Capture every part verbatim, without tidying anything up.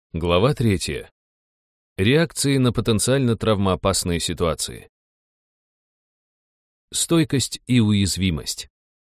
Глава третья. Реакции на потенциально травмоопасные ситуации. Стойкость и уязвимость.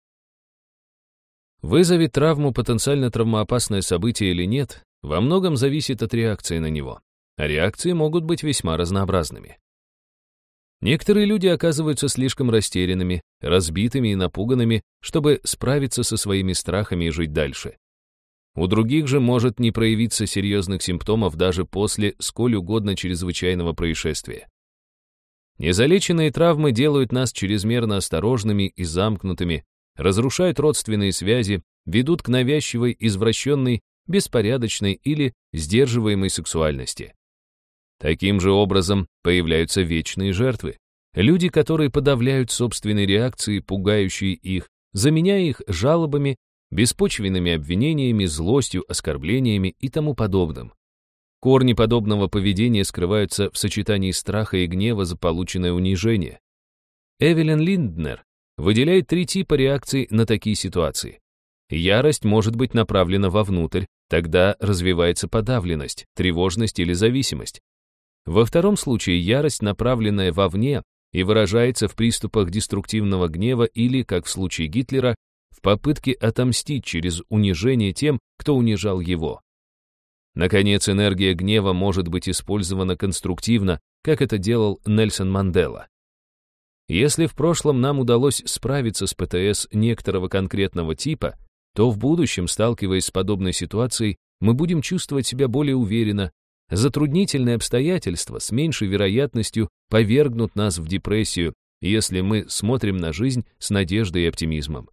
Вызовет травму потенциально травмоопасное событие или нет, во многом зависит от реакции на него. А реакции могут быть весьма разнообразными. Некоторые люди оказываются слишком растерянными, разбитыми и напуганными, чтобы справиться со своими страхами и жить дальше. У других же может не проявиться серьезных симптомов даже после сколь угодно чрезвычайного происшествия. Незалеченные травмы делают нас чрезмерно осторожными и замкнутыми, разрушают родственные связи, ведут к навязчивой, извращенной, беспорядочной или сдерживаемой сексуальности. Таким же образом появляются вечные жертвы, люди, которые подавляют собственные реакции, пугающие их, заменяя их жалобами, беспочвенными обвинениями, злостью, оскорблениями и тому подобным. Корни подобного поведения скрываются в сочетании страха и гнева за полученное унижение. Эвелин Линднер выделяет три типа реакций на такие ситуации. Ярость может быть направлена вовнутрь, тогда развивается подавленность, тревожность или зависимость. Во втором случае ярость, направленная вовне, и выражается в приступах деструктивного гнева или, как в случае Гитлера, в попытке отомстить через унижение тем, кто унижал его. Наконец, энергия гнева может быть использована конструктивно, как это делал Нельсон Мандела. Если в прошлом нам удалось справиться с ПТС некоторого конкретного типа, то в будущем, сталкиваясь с подобной ситуацией, мы будем чувствовать себя более уверенно. Затруднительные обстоятельства с меньшей вероятностью повергнут нас в депрессию, если мы смотрим на жизнь с надеждой и оптимизмом.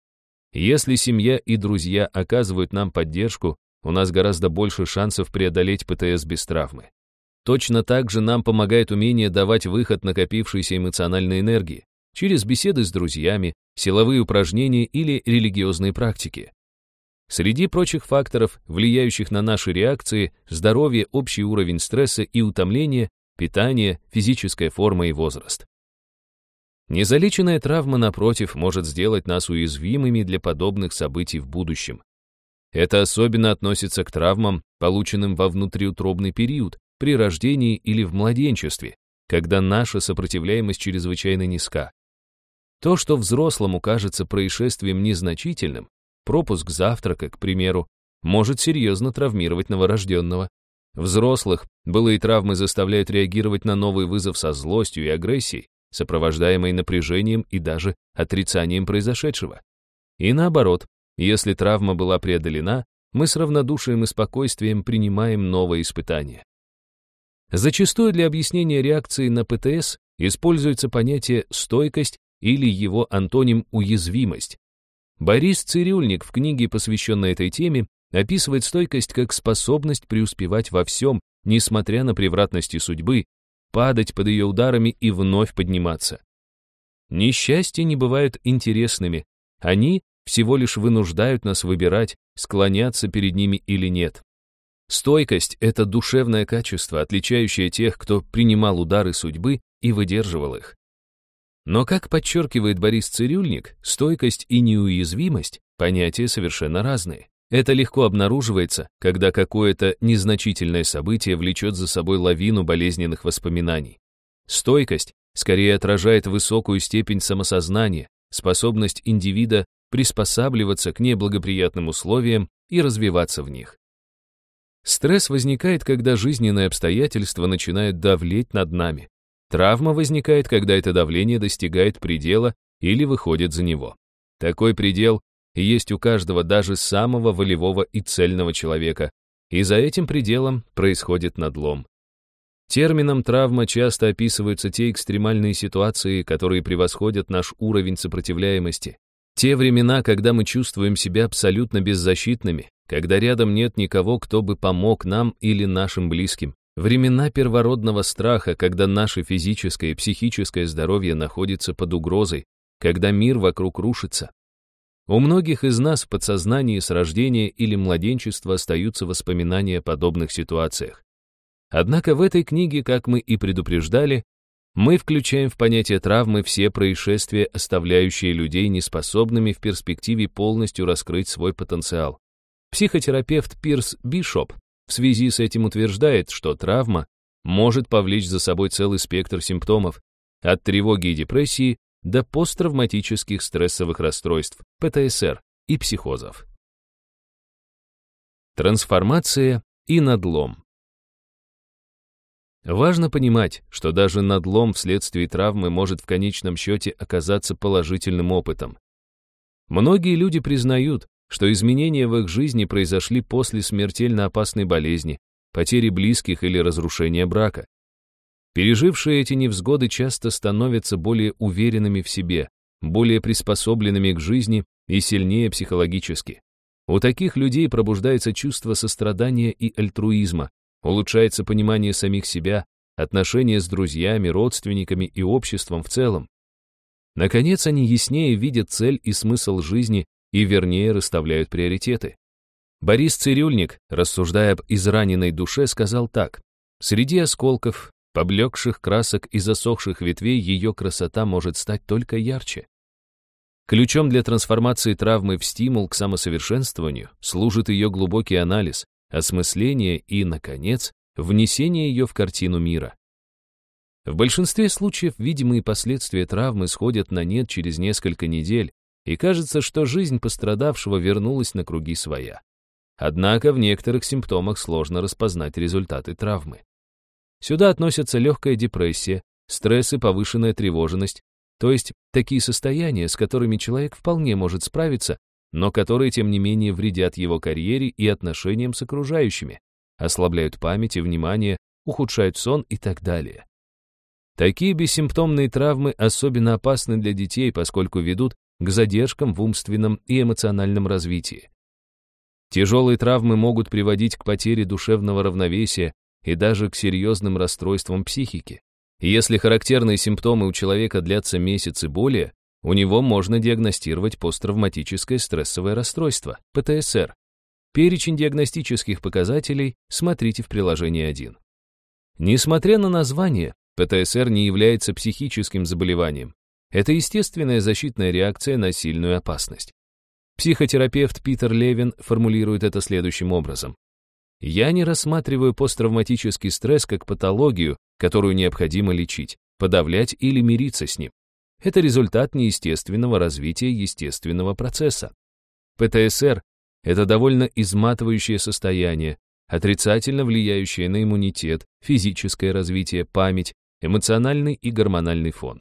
Если семья и друзья оказывают нам поддержку, у нас гораздо больше шансов преодолеть ПТС без травмы. Точно так же нам помогает умение давать выход накопившейся эмоциональной энергии через беседы с друзьями, силовые упражнения или религиозные практики. Среди прочих факторов, влияющих на наши реакции, здоровье, общий уровень стресса и утомления, питание, физическая форма и возраст. Незалеченная травма, напротив, может сделать нас уязвимыми для подобных событий в будущем. Это особенно относится к травмам, полученным во внутриутробный период, при рождении или в младенчестве, когда наша сопротивляемость чрезвычайно низка. То, что взрослому кажется происшествием незначительным, пропуск завтрака, к примеру, может серьезно травмировать новорожденного. Взрослых былые травмы заставляют реагировать на новый вызов со злостью и агрессией, сопровождаемой напряжением и даже отрицанием произошедшего. И наоборот, если травма была преодолена, мы с равнодушием и спокойствием принимаем новое испытание. Зачастую для объяснения реакции на ПТС используется понятие «стойкость» или его антоним «уязвимость». Борис Цирюльник в книге, посвященной этой теме, описывает стойкость как способность преуспевать во всем, несмотря на превратности судьбы, падать под ее ударами и вновь подниматься. Несчастья не бывают интересными, они всего лишь вынуждают нас выбирать, склоняться перед ними или нет. Стойкость — это душевное качество, отличающее тех, кто принимал удары судьбы и выдерживал их. Но, как подчеркивает Борис Цирюльник, стойкость и неуязвимость — понятия совершенно разные. Это легко обнаруживается, когда какое-то незначительное событие влечет за собой лавину болезненных воспоминаний. Стойкость скорее отражает высокую степень самосознания, способность индивида приспосабливаться к неблагоприятным условиям и развиваться в них. Стресс возникает, когда жизненные обстоятельства начинают давлеть над нами. Травма возникает, когда это давление достигает предела или выходит за него. Такой предел есть у каждого, даже самого волевого и цельного человека, и за этим пределом происходит надлом. Термином «травма» часто описываются те экстремальные ситуации, которые превосходят наш уровень сопротивляемости. Те времена, когда мы чувствуем себя абсолютно беззащитными, когда рядом нет никого, кто бы помог нам или нашим близким. Времена первородного страха, когда наше физическое и психическое здоровье находится под угрозой, когда мир вокруг рушится. У многих из нас в подсознании с рождения или младенчества остаются воспоминания о подобных ситуациях. Однако в этой книге, как мы и предупреждали, мы включаем в понятие травмы все происшествия, оставляющие людей неспособными в перспективе полностью раскрыть свой потенциал. Психотерапевт Пирс Бишоп в связи с этим утверждает, что травма может повлечь за собой целый спектр симптомов, от тревоги и депрессии до посттравматических стрессовых расстройств, пэ тэ эс эр и психозов. Трансформация и надлом. Важно понимать, что даже надлом вследствие травмы может в конечном счете оказаться положительным опытом. Многие люди признают, что изменения в их жизни произошли после смертельно опасной болезни, потери близких или разрушения брака. Пережившие эти невзгоды часто становятся более уверенными в себе, более приспособленными к жизни и сильнее психологически. У таких людей пробуждается чувство сострадания и альтруизма, улучшается понимание самих себя, отношения с друзьями, родственниками и обществом в целом. Наконец, они яснее видят цель и смысл жизни и вернее расставляют приоритеты. Борис Цирюльник, рассуждая об израненной душе, сказал так: «Среди осколков, поблекших красок и засохших ветвей ее красота может стать только ярче». Ключом для трансформации травмы в стимул к самосовершенствованию служит ее глубокий анализ, осмысление и, наконец, внесение ее в картину мира. В большинстве случаев видимые последствия травмы сходят на нет через несколько недель, и кажется, что жизнь пострадавшего вернулась на круги своя. Однако в некоторых симптомах сложно распознать результаты травмы. Сюда относятся легкая депрессия, стресс и повышенная тревоженность, то есть такие состояния, с которыми человек вполне может справиться, но которые, тем не менее, вредят его карьере и отношениям с окружающими, ослабляют память и внимание, ухудшают сон и так далее. Такие бессимптомные травмы особенно опасны для детей, поскольку ведут к задержкам в умственном и эмоциональном развитии. Тяжелые травмы могут приводить к потере душевного равновесия и даже к серьезным расстройствам психики. И если характерные симптомы у человека длятся месяц и более, у него можно диагностировать посттравматическое стрессовое расстройство, пэ тэ эс эр. Перечень диагностических показателей смотрите в приложении один. Несмотря на название, пэ тэ эс эр не является психическим заболеванием. Это естественная защитная реакция на сильную опасность. Психотерапевт Питер Левин формулирует это следующим образом. «Я не рассматриваю посттравматический стресс как патологию, которую необходимо лечить, подавлять или мириться с ним. Это результат неестественного развития естественного процесса. пэ тэ эс эр – это довольно изматывающее состояние, отрицательно влияющее на иммунитет, физическое развитие, память, эмоциональный и гормональный фон.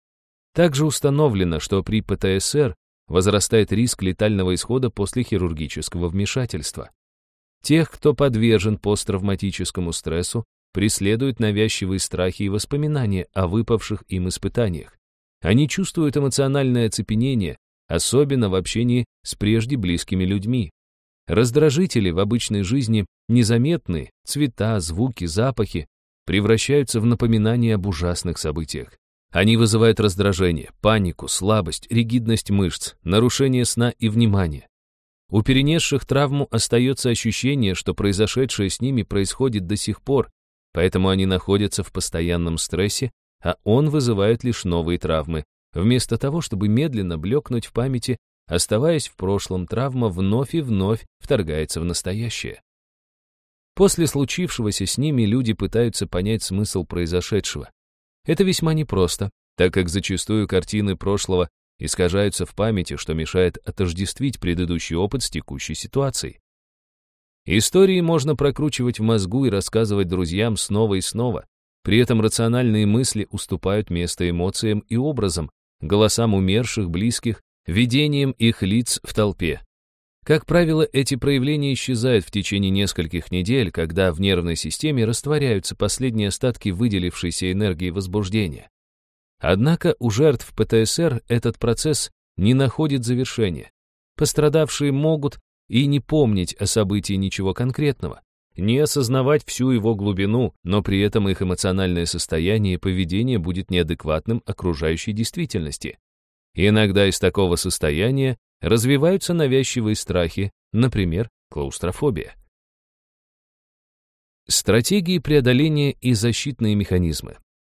Также установлено, что при пэ тэ эс эр возрастает риск летального исхода после хирургического вмешательства. Тех, кто подвержен посттравматическому стрессу, преследуют навязчивые страхи и воспоминания о выпавших им испытаниях. Они чувствуют эмоциональное оцепенение, особенно в общении с прежде близкими людьми. Раздражители в обычной жизни, незаметные, цвета, звуки, запахи, превращаются в напоминания об ужасных событиях. Они вызывают раздражение, панику, слабость, ригидность мышц, нарушение сна и внимания. У перенесших травму остается ощущение, что произошедшее с ними происходит до сих пор, поэтому они находятся в постоянном стрессе, а он вызывает лишь новые травмы. Вместо того, чтобы медленно блекнуть в памяти, оставаясь в прошлом, травма вновь и вновь вторгается в настоящее. После случившегося с ними люди пытаются понять смысл произошедшего. Это весьма непросто, так как зачастую картины прошлого искажаются в памяти, что мешает отождествить предыдущий опыт с текущей ситуацией. Истории можно прокручивать в мозгу и рассказывать друзьям снова и снова. При этом рациональные мысли уступают место эмоциям и образам, голосам умерших, близких, видениям их лиц в толпе. Как правило, эти проявления исчезают в течение нескольких недель, когда в нервной системе растворяются последние остатки выделившейся энергии возбуждения. Однако у жертв пэ тэ эс эр этот процесс не находит завершения. Пострадавшие могут и не помнить о событии ничего конкретного, не осознавать всю его глубину, но при этом их эмоциональное состояние и поведение будет неадекватным окружающей действительности. Иногда из такого состояния развиваются навязчивые страхи, например, клаустрофобия. Стратегии преодоления и защитные механизмы.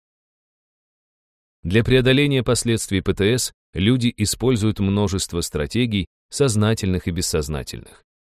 Для преодоления последствий пэ тэ эс люди используют множество стратегий, сознательных и бессознательных.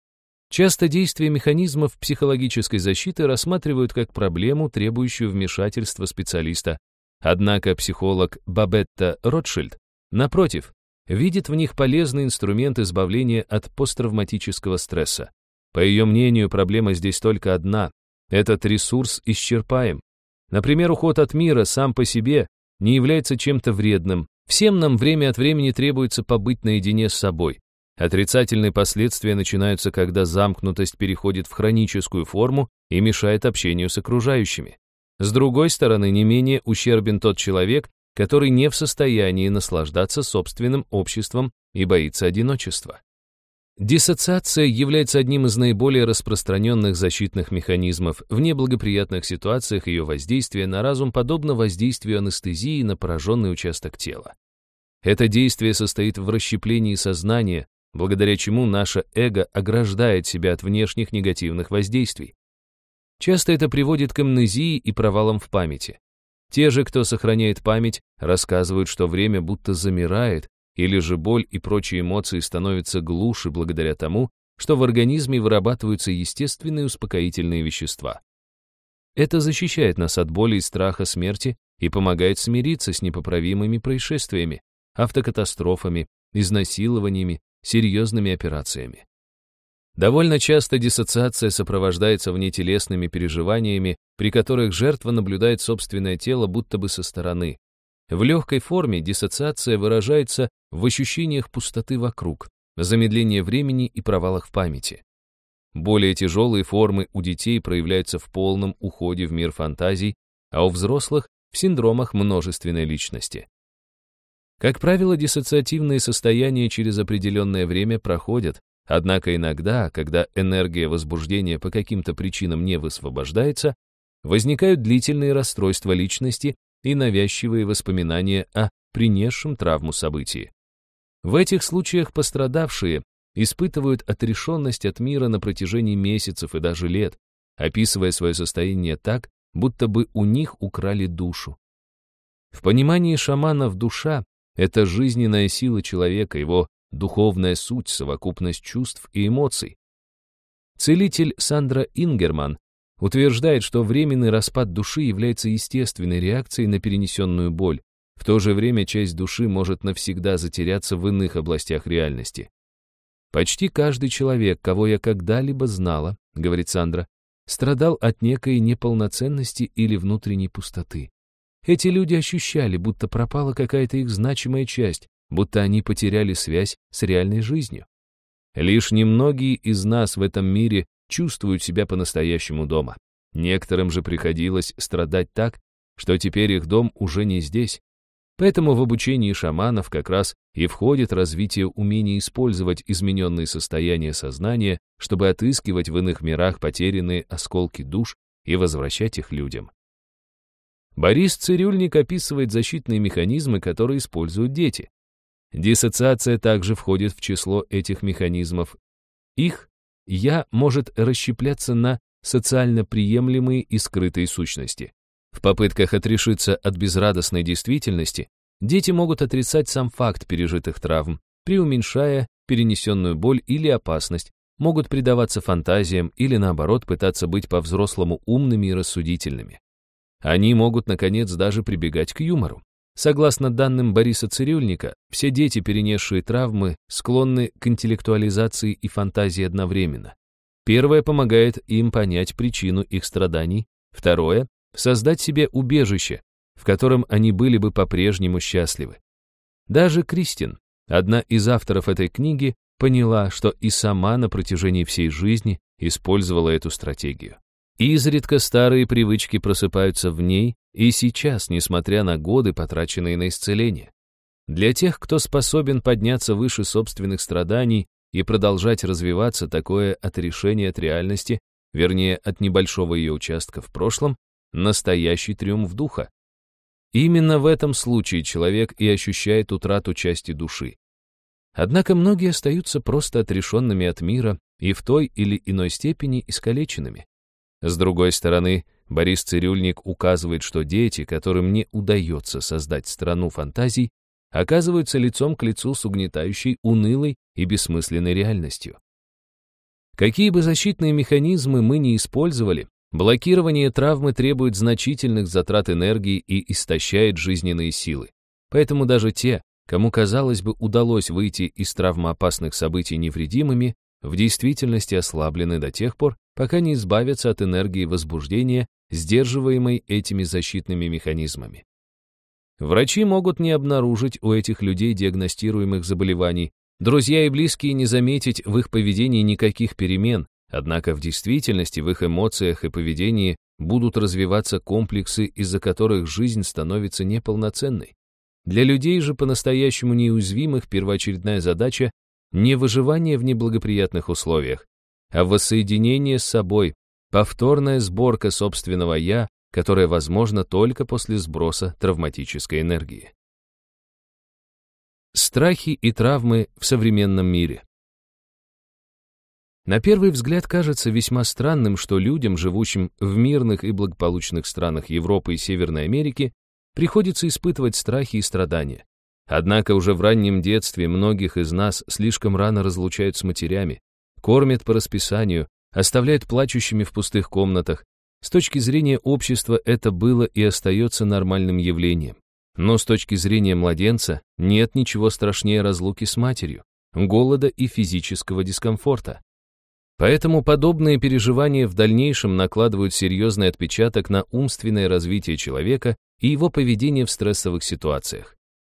Часто действие механизмов психологической защиты рассматривают как проблему, требующую вмешательства специалиста. Однако психолог Бабетта Ротшильд, напротив, видит в них полезный инструмент избавления от посттравматического стресса. По ее мнению, проблема здесь только одна. Этот ресурс исчерпаем. Например, уход от мира сам по себе не является чем-то вредным. Всем нам время от времени требуется побыть наедине с собой. Отрицательные последствия начинаются, когда замкнутость переходит в хроническую форму и мешает общению с окружающими. С другой стороны, не менее ущербен тот человек, который не в состоянии наслаждаться собственным обществом и боится одиночества. Диссоциация является одним из наиболее распространенных защитных механизмов. В неблагоприятных ситуациях ее воздействие на разум подобно воздействию анестезии на пораженный участок тела. Это действие состоит в расщеплении сознания, благодаря чему наше эго ограждает себя от внешних негативных воздействий. Часто это приводит к амнезии и провалам в памяти. Те же, кто сохраняет память, рассказывают, что время будто замирает, или же боль и прочие эмоции становятся глуше благодаря тому, что в организме вырабатываются естественные успокоительные вещества. Это защищает нас от боли и страха смерти и помогает смириться с непоправимыми происшествиями, автокатастрофами, изнасилованиями, серьезными операциями. Довольно часто диссоциация сопровождается внетелесными переживаниями, при которых жертва наблюдает собственное тело будто бы со стороны. В легкой форме диссоциация выражается в ощущениях пустоты вокруг, замедлении времени и провалах в памяти. Более тяжелые формы у детей проявляются в полном уходе в мир фантазий, а у взрослых — в синдромах множественной личности. Как правило, диссоциативные состояния через определенное время проходят, однако иногда, когда энергия возбуждения по каким-то причинам не высвобождается, возникают длительные расстройства личности и навязчивые воспоминания о принесшем травму событии. В этих случаях пострадавшие испытывают отрешенность от мира на протяжении месяцев и даже лет, описывая свое состояние так, будто бы у них украли душу. В понимании шаманов душа — это жизненная сила человека, его духовная суть, совокупность чувств и эмоций. Целитель Сандра Ингерман утверждает, что временный распад души является естественной реакцией на перенесенную боль. В то же время часть души может навсегда затеряться в иных областях реальности. «Почти каждый человек, кого я когда-либо знала, — говорит Сандра, — страдал от некой неполноценности или внутренней пустоты. Эти люди ощущали, будто пропала какая-то их значимая часть, будто они потеряли связь с реальной жизнью. Лишь немногие из нас в этом мире чувствуют себя по-настоящему дома. Некоторым же приходилось страдать так, что теперь их дом уже не здесь. Поэтому в обучении шаманов как раз и входит развитие умения использовать измененные состояния сознания, чтобы отыскивать в иных мирах потерянные осколки душ и возвращать их людям. Борис Цирюльник описывает защитные механизмы, которые используют дети. Диссоциация также входит в число этих механизмов. Их «я» может расщепляться на социально приемлемые и скрытые сущности. В попытках отрешиться от безрадостной действительности дети могут отрицать сам факт пережитых травм, преуменьшая перенесенную боль или опасность, могут предаваться фантазиям или, наоборот, пытаться быть по-взрослому умными и рассудительными. Они могут, наконец, даже прибегать к юмору. Согласно данным Бориса Цирюльника, все дети, перенесшие травмы, склонны к интеллектуализации и фантазии одновременно. Первое помогает им понять причину их страданий, второе — создать себе убежище, в котором они были бы по-прежнему счастливы. Даже Кристин, одна из авторов этой книги, поняла, что и сама на протяжении всей жизни использовала эту стратегию. Изредка старые привычки просыпаются в ней и сейчас, несмотря на годы, потраченные на исцеление. Для тех, кто способен подняться выше собственных страданий и продолжать развиваться, такое отрешение от реальности, вернее, от небольшого ее участка в прошлом, настоящий триумф духа. Именно в этом случае человек и ощущает утрату части души. Однако многие остаются просто отрешенными от мира и в той или иной степени искалеченными. С другой стороны, Борис Цирюльник указывает, что дети, которым не удается создать страну фантазий, оказываются лицом к лицу с угнетающей, унылой и бессмысленной реальностью. Какие бы защитные механизмы мы ни использовали, блокирование травмы требует значительных затрат энергии и истощает жизненные силы. Поэтому даже те, кому, казалось бы, удалось выйти из травмоопасных событий невредимыми, в действительности ослаблены до тех пор, пока не избавятся от энергии возбуждения, сдерживаемой этими защитными механизмами. Врачи могут не обнаружить у этих людей диагностируемых заболеваний, друзья и близкие не заметить в их поведении никаких перемен, однако в действительности в их эмоциях и поведении будут развиваться комплексы, из-за которых жизнь становится неполноценной. Для людей же по-настоящему неуязвимых первоочередная задача не выживание в неблагоприятных условиях, а воссоединение с собой, повторная сборка собственного «я», которая возможна только после сброса травматической энергии. Страхи и травмы в современном мире. На первый взгляд кажется весьма странным, что людям, живущим в мирных и благополучных странах Европы и Северной Америки, приходится испытывать страхи и страдания. Однако уже в раннем детстве многих из нас слишком рано разлучают с матерями, кормят по расписанию, оставляют плачущими в пустых комнатах. С точки зрения общества это было и остается нормальным явлением. Но с точки зрения младенца нет ничего страшнее разлуки с матерью, голода и физического дискомфорта. Поэтому подобные переживания в дальнейшем накладывают серьезный отпечаток на умственное развитие человека и его поведение в стрессовых ситуациях.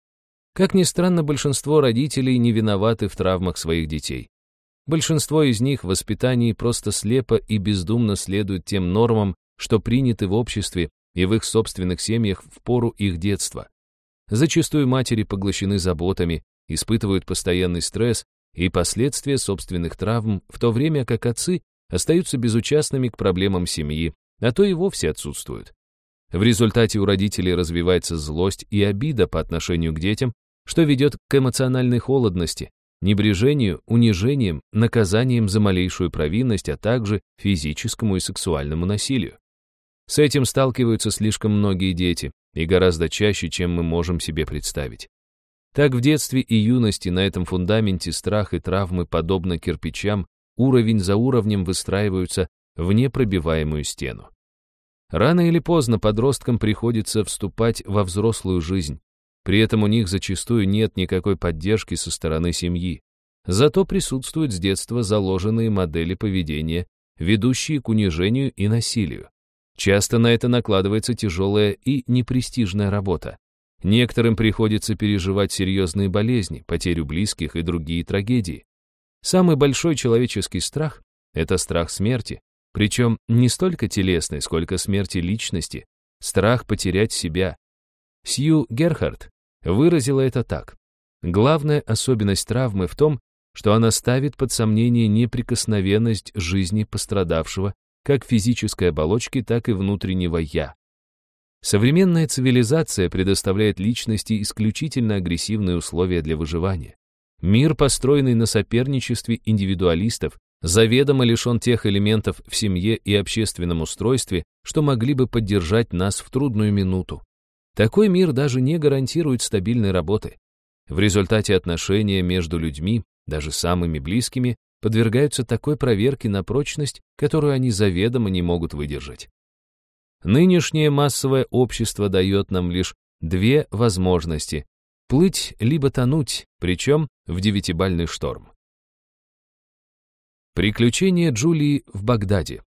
Как ни странно, большинство родителей не виноваты в травмах своих детей. Большинство из них в воспитании просто слепо и бездумно следуют тем нормам, что приняты в обществе и в их собственных семьях в пору их детства. Зачастую матери поглощены заботами, испытывают постоянный стресс и последствия собственных травм, в то время как отцы остаются безучастными к проблемам семьи, а то и вовсе отсутствуют. В результате у родителей развивается злость и обида по отношению к детям, что ведет к эмоциональной холодности, небрежению, унижением, наказанием за малейшую провинность, а также физическому и сексуальному насилию. С этим сталкиваются слишком многие дети, и гораздо чаще, чем мы можем себе представить. Так в детстве и юности на этом фундаменте страх и травмы, подобно кирпичам, уровень за уровнем выстраиваются в непробиваемую стену. Рано или поздно подросткам приходится вступать во взрослую жизнь. При этом у них зачастую нет никакой поддержки со стороны семьи. Зато присутствуют с детства заложенные модели поведения, ведущие к унижению и насилию. Часто на это накладывается тяжелая и непрестижная работа. Некоторым приходится переживать серьезные болезни, потерю близких и другие трагедии. Самый большой человеческий страх — это страх смерти, причем не столько телесной, сколько смерти личности, страх потерять себя. Сью Герхард выразила это так. Главная особенность травмы в том, что она ставит под сомнение неприкосновенность жизни пострадавшего, как физической оболочки, так и внутреннего «я». Современная цивилизация предоставляет личности исключительно агрессивные условия для выживания. Мир, построенный на соперничестве индивидуалистов, заведомо лишен тех элементов в семье и общественном устройстве, что могли бы поддержать нас в трудную минуту. Такой мир даже не гарантирует стабильной работы. В результате отношения между людьми, даже самыми близкими, подвергаются такой проверке на прочность, которую они заведомо не могут выдержать. Нынешнее массовое общество дает нам лишь две возможности — плыть либо тонуть, причем в девятибальный шторм. Приключения Джулии в Багдаде.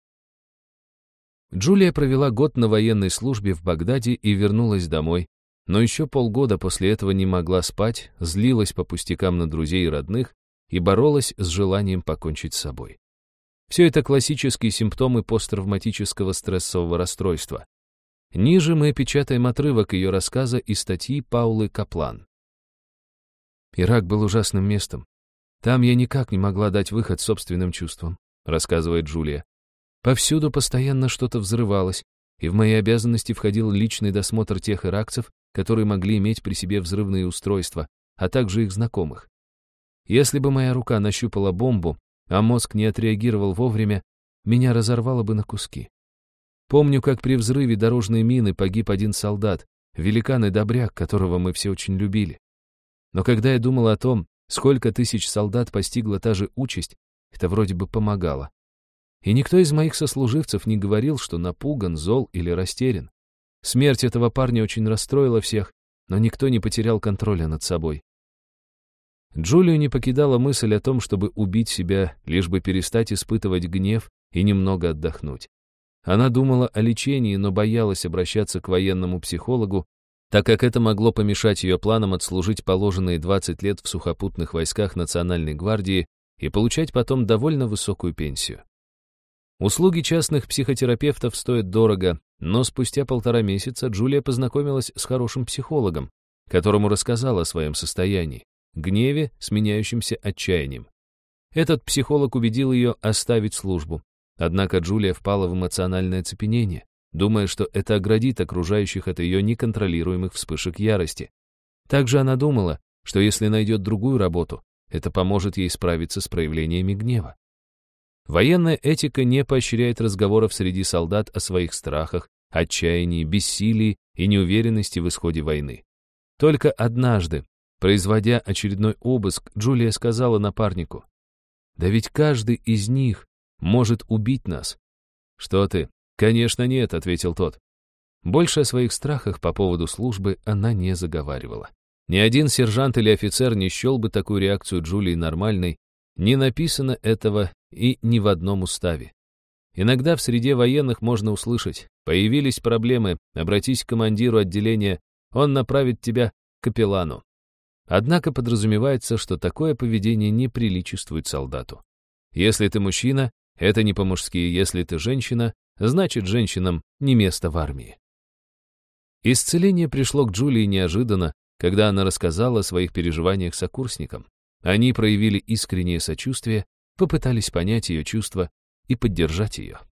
Джулия провела год на военной службе в Багдаде и вернулась домой, но еще полгода после этого не могла спать, злилась по пустякам на друзей и родных и боролась с желанием покончить с собой. Все это классические симптомы посттравматического стрессового расстройства. Ниже мы печатаем отрывок ее рассказа из статьи Паулы Каплан. «Ирак был ужасным местом. Там я никак не могла дать выход собственным чувствам», рассказывает Джулия. «Повсюду постоянно что-то взрывалось, и в мои обязанности входил личный досмотр тех иракцев, которые могли иметь при себе взрывные устройства, а также их знакомых. Если бы моя рука нащупала бомбу, а мозг не отреагировал вовремя, меня разорвало бы на куски. Помню, как при взрыве дорожной мины погиб один солдат, великан и добряк, которого мы все очень любили. Но когда я думал о том, сколько тысяч солдат постигла та же участь, Это вроде бы помогало. И никто из моих сослуживцев не говорил, что напуган, зол или растерян. Смерть этого парня очень расстроила всех, но никто не потерял контроля над собой. Джулию не покидала мысль о том, чтобы убить себя, лишь бы перестать испытывать гнев и немного отдохнуть. Она думала о лечении, но боялась обращаться к военному психологу, так как это могло помешать ее планам отслужить положенные двадцать лет в сухопутных войсках Национальной гвардии и получать потом довольно высокую пенсию. Услуги частных психотерапевтов стоят дорого, но спустя полтора месяца Джулия познакомилась с хорошим психологом, которому рассказала о своем состоянии, гневе, сменяющемся отчаянием. Этот психолог убедил ее оставить службу. Однако Джулия впала в эмоциональное оцепенение, думая, что это оградит окружающих от ее неконтролируемых вспышек ярости. Также она думала, что если найдет другую работу, это поможет ей справиться с проявлениями гнева. Военная этика не поощряет разговоров среди солдат о своих страхах, отчаянии, бессилии и неуверенности в исходе войны. Только однажды, производя очередной обыск, Джулия сказала напарнику: «Да ведь каждый из них может убить нас». «Что ты?» «Конечно нет», — ответил тот. Больше о своих страхах по поводу службы она не заговаривала. Ни один сержант или офицер не счел бы такую реакцию Джулии нормальной, не написано этого и ни в одном уставе. Иногда в среде военных можно услышать: появились проблемы, обратись к командиру отделения, он направит тебя к капеллану. Однако подразумевается, что такое поведение не приличествует солдату. Если ты мужчина, это не по-мужски, если ты женщина, значит, женщинам не место в армии. Исцеление пришло к Джулии неожиданно, когда она рассказала о своих переживаниях сокурсникам. Они проявили искреннее сочувствие, попытались понять ее чувства и поддержать ее.